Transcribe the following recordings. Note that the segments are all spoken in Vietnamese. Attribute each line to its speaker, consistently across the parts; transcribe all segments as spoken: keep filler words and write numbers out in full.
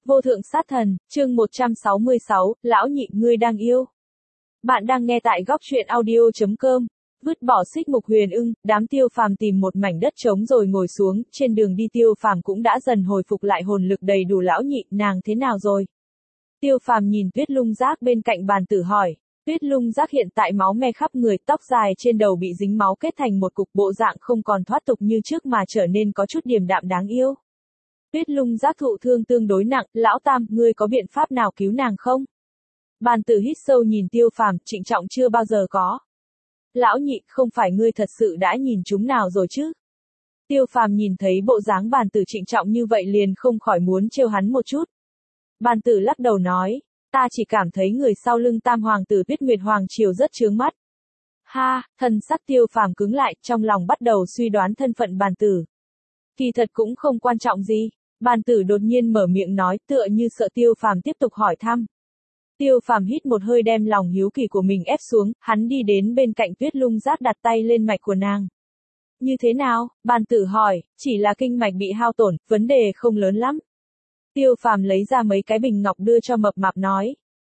Speaker 1: Vô thượng sát thần, chương một trăm sáu mươi sáu, lão nhị ngươi đang yêu. Bạn đang nghe tại góc truyện audio.com. Vứt bỏ xích mục huyền ưng, đám Tiêu Phàm tìm một mảnh đất trống rồi ngồi xuống, trên đường đi Tiêu Phàm cũng đã dần hồi phục lại hồn lực đầy đủ. Lão nhị, nàng thế nào rồi? Tiêu Phàm nhìn Tuyết Lung Giác bên cạnh bàn tử hỏi. Tuyết Lung Giác hiện tại máu me khắp người, tóc dài trên đầu bị dính máu kết thành một cục, bộ dạng không còn thoát tục như trước mà trở nên có chút điềm đạm đáng yêu. Tuyết Lung Giác thụ thương tương đối nặng, lão tam, ngươi có biện pháp nào cứu nàng không? Bàn tử hít sâu nhìn Tiêu Phàm, trịnh trọng chưa bao giờ có. Lão nhị, không phải ngươi thật sự đã nhìn chúng nào rồi chứ? Tiêu Phàm nhìn thấy bộ dáng bàn tử trịnh trọng như vậy liền không khỏi muốn trêu hắn một chút. Bàn tử lắc đầu nói, ta chỉ cảm thấy người sau lưng tam hoàng tử Tuyết Nguyệt Hoàng Triều rất chướng mắt. Ha, thân sắc Tiêu Phàm cứng lại, trong lòng bắt đầu suy đoán thân phận bàn tử. Kỳ thật cũng không quan trọng gì. Bàn tử đột nhiên mở miệng nói, tựa như sợ Tiêu Phàm tiếp tục hỏi thăm. Tiêu Phàm hít một hơi đem lòng hiếu kỳ của mình ép xuống, hắn đi đến bên cạnh Tuyết Lung Giác đặt tay lên mạch của nàng. Như thế nào? Bàn tử hỏi, chỉ là kinh mạch bị hao tổn, vấn đề không lớn lắm. Tiêu Phàm lấy ra mấy cái bình ngọc đưa cho mập mạp nói.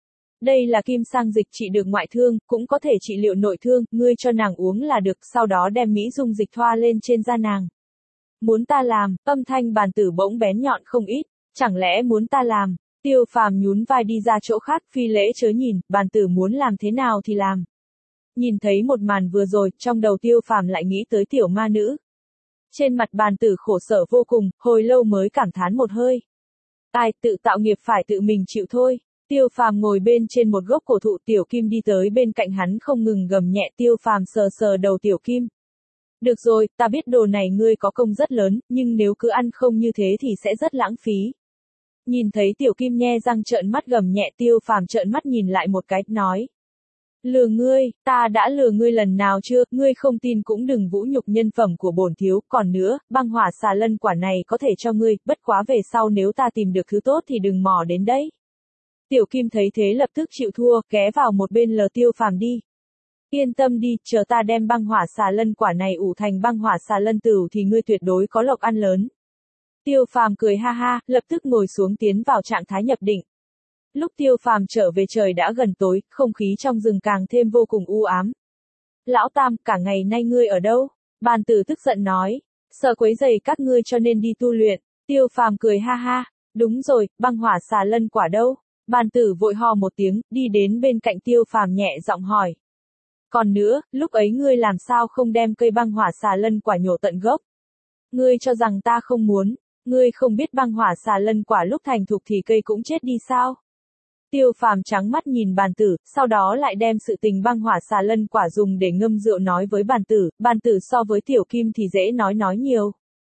Speaker 1: Đây là kim sang dịch trị được ngoại thương, cũng có thể trị liệu nội thương, ngươi cho nàng uống là được, sau đó đem mỹ dung dịch thoa lên trên da nàng. Muốn ta làm, âm thanh bàn tử bỗng bén nhọn không ít, chẳng lẽ muốn ta làm? Tiêu Phàm nhún vai đi ra chỗ khác, phi lễ chớ nhìn, bàn tử muốn làm thế nào thì làm. Nhìn thấy một màn vừa rồi, trong đầu Tiêu Phàm lại nghĩ tới tiểu ma nữ. Trên mặt bàn tử khổ sở vô cùng, hồi lâu mới cảm thán một hơi. Ai, tự tạo nghiệp phải tự mình chịu thôi. Tiêu Phàm ngồi bên trên một gốc cổ thụ, Tiểu Kim đi tới bên cạnh hắn không ngừng gầm nhẹ. Tiêu Phàm sờ sờ đầu Tiểu Kim. Được rồi, ta biết đồ này ngươi có công rất lớn, nhưng nếu cứ ăn không như thế thì sẽ rất lãng phí. Nhìn thấy Tiểu Kim nhe răng trợn mắt gầm nhẹ, Tiêu Phàm trợn mắt nhìn lại một cái, nói. Lừa ngươi, ta đã lừa ngươi lần nào chưa, ngươi không tin cũng đừng vũ nhục nhân phẩm của bổn thiếu, còn nữa, băng hỏa xà lân quả này có thể cho ngươi, bất quá về sau nếu ta tìm được thứ tốt thì đừng mò đến đấy. Tiểu Kim thấy thế lập tức chịu thua, ghé vào một bên lờ Tiêu Phàm đi. Yên tâm đi, chờ ta đem băng hỏa xà lân quả này ủ thành băng hỏa xà lân tửu thì ngươi tuyệt đối có lộc ăn lớn. Tiêu Phàm cười ha ha, lập tức ngồi xuống tiến vào trạng thái nhập định. Lúc Tiêu Phàm trở về trời đã gần tối, không khí trong rừng càng thêm vô cùng u ám. Lão Tam, cả ngày nay ngươi ở đâu? Bàn tử tức giận nói, sợ quấy rầy các ngươi cho nên đi tu luyện. Tiêu Phàm cười ha ha, đúng rồi, băng hỏa xà lân quả đâu? Bàn tử vội ho một tiếng, đi đến bên cạnh Tiêu Phàm nhẹ giọng hỏi. Còn nữa, lúc ấy ngươi làm sao không đem cây băng hỏa xà lân quả nhổ tận gốc? Ngươi cho rằng ta không muốn, ngươi không biết băng hỏa xà lân quả lúc thành thục thì cây cũng chết đi sao? Tiêu Phàm trắng mắt nhìn bàn tử, sau đó lại đem sự tình băng hỏa xà lân quả dùng để ngâm rượu nói với bàn tử, bàn tử so với Tiểu Kim thì dễ nói nói nhiều.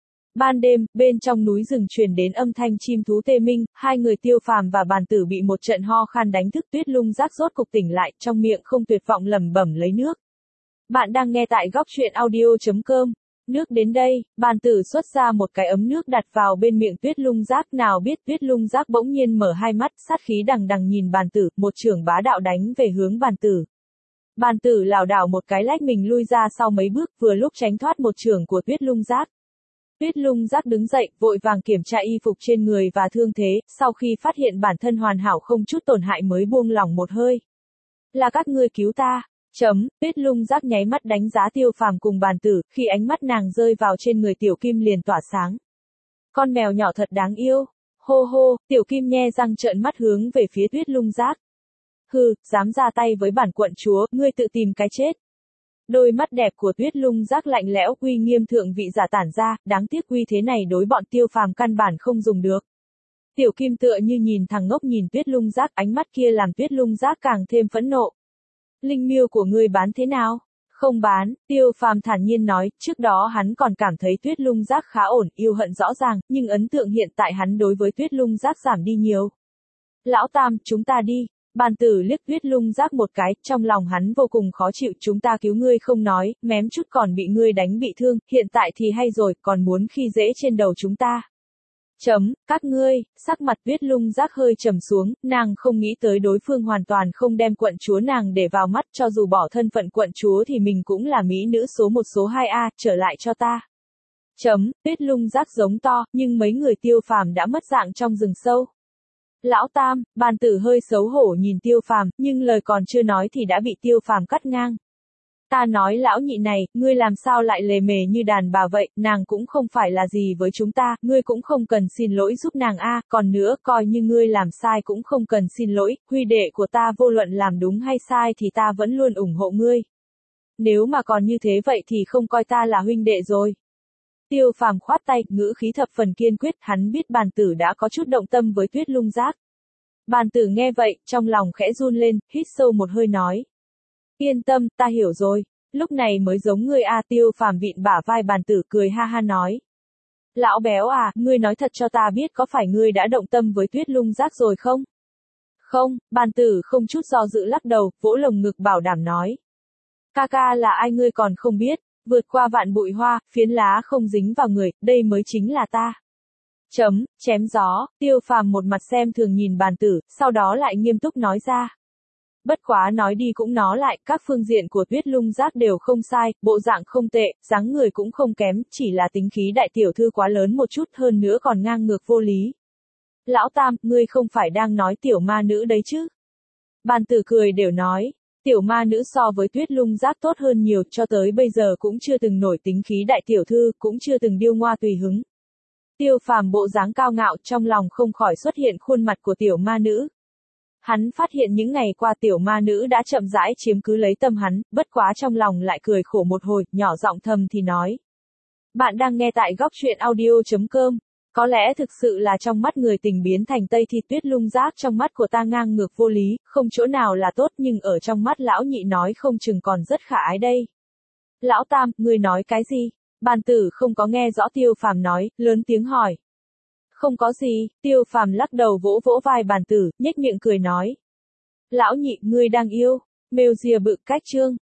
Speaker 1: Ban đêm, bên trong núi rừng truyền đến âm thanh chim thú tê minh, hai người Tiêu Phàm và bàn tử bị một trận ho khan đánh thức. Tuyết Lung Giác rốt cục tỉnh lại, trong miệng không tuyệt vọng lẩm bẩm lấy nước. Bạn đang nghe tại góc truyện audio.com. Nước đến đây, bàn tử xuất ra một cái ấm nước đặt vào bên miệng Tuyết Lung Giác, nào biết Tuyết Lung Giác bỗng nhiên mở hai mắt, sát khí đằng đằng nhìn bàn tử, một chưởng bá đạo đánh về hướng bàn tử. Bàn tử lảo đảo một cái lách mình lui ra sau mấy bước, vừa lúc tránh thoát một chưởng của Tuyết Lung Giác. Tuyết Lung Giác đứng dậy, vội vàng kiểm tra y phục trên người và thương thế, sau khi phát hiện bản thân hoàn hảo không chút tổn hại mới buông lỏng một hơi. Là các ngươi cứu ta. Chấm, Tuyết Lung Giác nháy mắt đánh giá Tiêu Phàm cùng bàn tử, khi ánh mắt nàng rơi vào trên người Tiểu Kim liền tỏa sáng. Con mèo nhỏ thật đáng yêu. Hô hô, Tiểu Kim nhe răng trợn mắt hướng về phía Tuyết Lung Giác. Hừ, dám ra tay với bản quận chúa, ngươi tự tìm cái chết. Đôi mắt đẹp của Tuyết Lung Giác lạnh lẽo, uy nghiêm thượng vị giả tản ra, đáng tiếc uy thế này đối bọn Tiêu Phàm căn bản không dùng được. Tiểu Kim tựa như nhìn thằng ngốc nhìn Tuyết Lung Giác, ánh mắt kia làm Tuyết Lung Giác càng thêm phẫn nộ. Linh miêu của ngươi bán thế nào? Không bán, Tiêu Phàm thản nhiên nói, trước đó hắn còn cảm thấy Tuyết Lung Giác khá ổn, yêu hận rõ ràng, nhưng ấn tượng hiện tại hắn đối với Tuyết Lung Giác giảm đi nhiều. Lão Tam, chúng ta đi. Bàn tử liếc Tuyết Lung Giác một cái, trong lòng hắn vô cùng khó chịu, chúng ta cứu ngươi không nói, mém chút còn bị ngươi đánh bị thương, hiện tại thì hay rồi, còn muốn khi dễ trên đầu chúng ta. Chấm, các ngươi, sắc mặt Tuyết Lung Giác hơi trầm xuống, nàng không nghĩ tới đối phương hoàn toàn không đem quận chúa nàng để vào mắt, cho dù bỏ thân phận quận chúa thì mình cũng là mỹ nữ số một số hai a, trở lại cho ta. Chấm, Tuyết Lung Giác giống to, nhưng mấy người Tiêu Phàm đã mất dạng trong rừng sâu. Lão Tam, bàn tử hơi xấu hổ nhìn Tiêu Phàm, nhưng lời còn chưa nói thì đã bị Tiêu Phàm cắt ngang. Ta nói lão nhị này, ngươi làm sao lại lề mề như đàn bà vậy, nàng cũng không phải là gì với chúng ta, ngươi cũng không cần xin lỗi giúp nàng a, còn nữa, coi như ngươi làm sai cũng không cần xin lỗi, huy đệ của ta vô luận làm đúng hay sai thì ta vẫn luôn ủng hộ ngươi. Nếu mà còn như thế vậy thì không coi ta là huynh đệ rồi. Tiêu Phàm khoát tay, ngữ khí thập phần kiên quyết, hắn biết bàn tử đã có chút động tâm với Tuyết Lung Giác. Bàn tử nghe vậy, trong lòng khẽ run lên, hít sâu một hơi nói. Yên tâm, ta hiểu rồi. Lúc này mới giống ngươi a. Tiêu Phàm vịn bả vai bàn tử cười ha ha nói. Lão béo à, ngươi nói thật cho ta biết có phải ngươi đã động tâm với Tuyết Lung Giác rồi không? Không, bàn tử không chút do dự lắc đầu, vỗ lồng ngực bảo đảm nói. Ca ca là ai ngươi còn không biết, vượt qua vạn bụi hoa, phiến lá không dính vào người, đây mới chính là ta. Chấm, chém gió, Tiêu Phàm một mặt xem thường nhìn bàn tử, sau đó lại nghiêm túc nói ra. Bất quá nói đi cũng nói lại, các phương diện của Tuyết Lung Giác đều không sai, bộ dạng không tệ, dáng người cũng không kém, chỉ là tính khí đại tiểu thư quá lớn một chút hơn nữa còn ngang ngược vô lý. Lão Tam, ngươi không phải đang nói tiểu ma nữ đấy chứ? Bàn tử cười đều nói, tiểu ma nữ so với Tuyết Lung Giác tốt hơn nhiều, cho tới bây giờ cũng chưa từng nổi tính khí đại tiểu thư, cũng chưa từng điêu ngoa tùy hứng. Tiêu Phàm bộ dáng cao ngạo, trong lòng không khỏi xuất hiện khuôn mặt của tiểu ma nữ. Hắn phát hiện những ngày qua tiểu ma nữ đã chậm rãi chiếm cứ lấy tâm hắn, bất quá trong lòng lại cười khổ một hồi, nhỏ giọng thầm thì nói. Bạn đang nghe tại góc truyện audio chấm com. Có lẽ thực sự là trong mắt người tình biến thành Tây thì Tuyết Lung Giác trong mắt của ta ngang ngược vô lý, không chỗ nào là tốt nhưng ở trong mắt lão nhị nói không chừng còn rất khả ái đây. Lão Tam, ngươi nói cái gì? Bàn tử không có nghe rõ Tiêu Phàm nói, lớn tiếng hỏi. Không có gì, Tiêu Phàm lắc đầu vỗ vỗ vai bàn tử, nhếch miệng cười nói. Lão nhị, ngươi đang yêu, mêu dìa bự cách trương.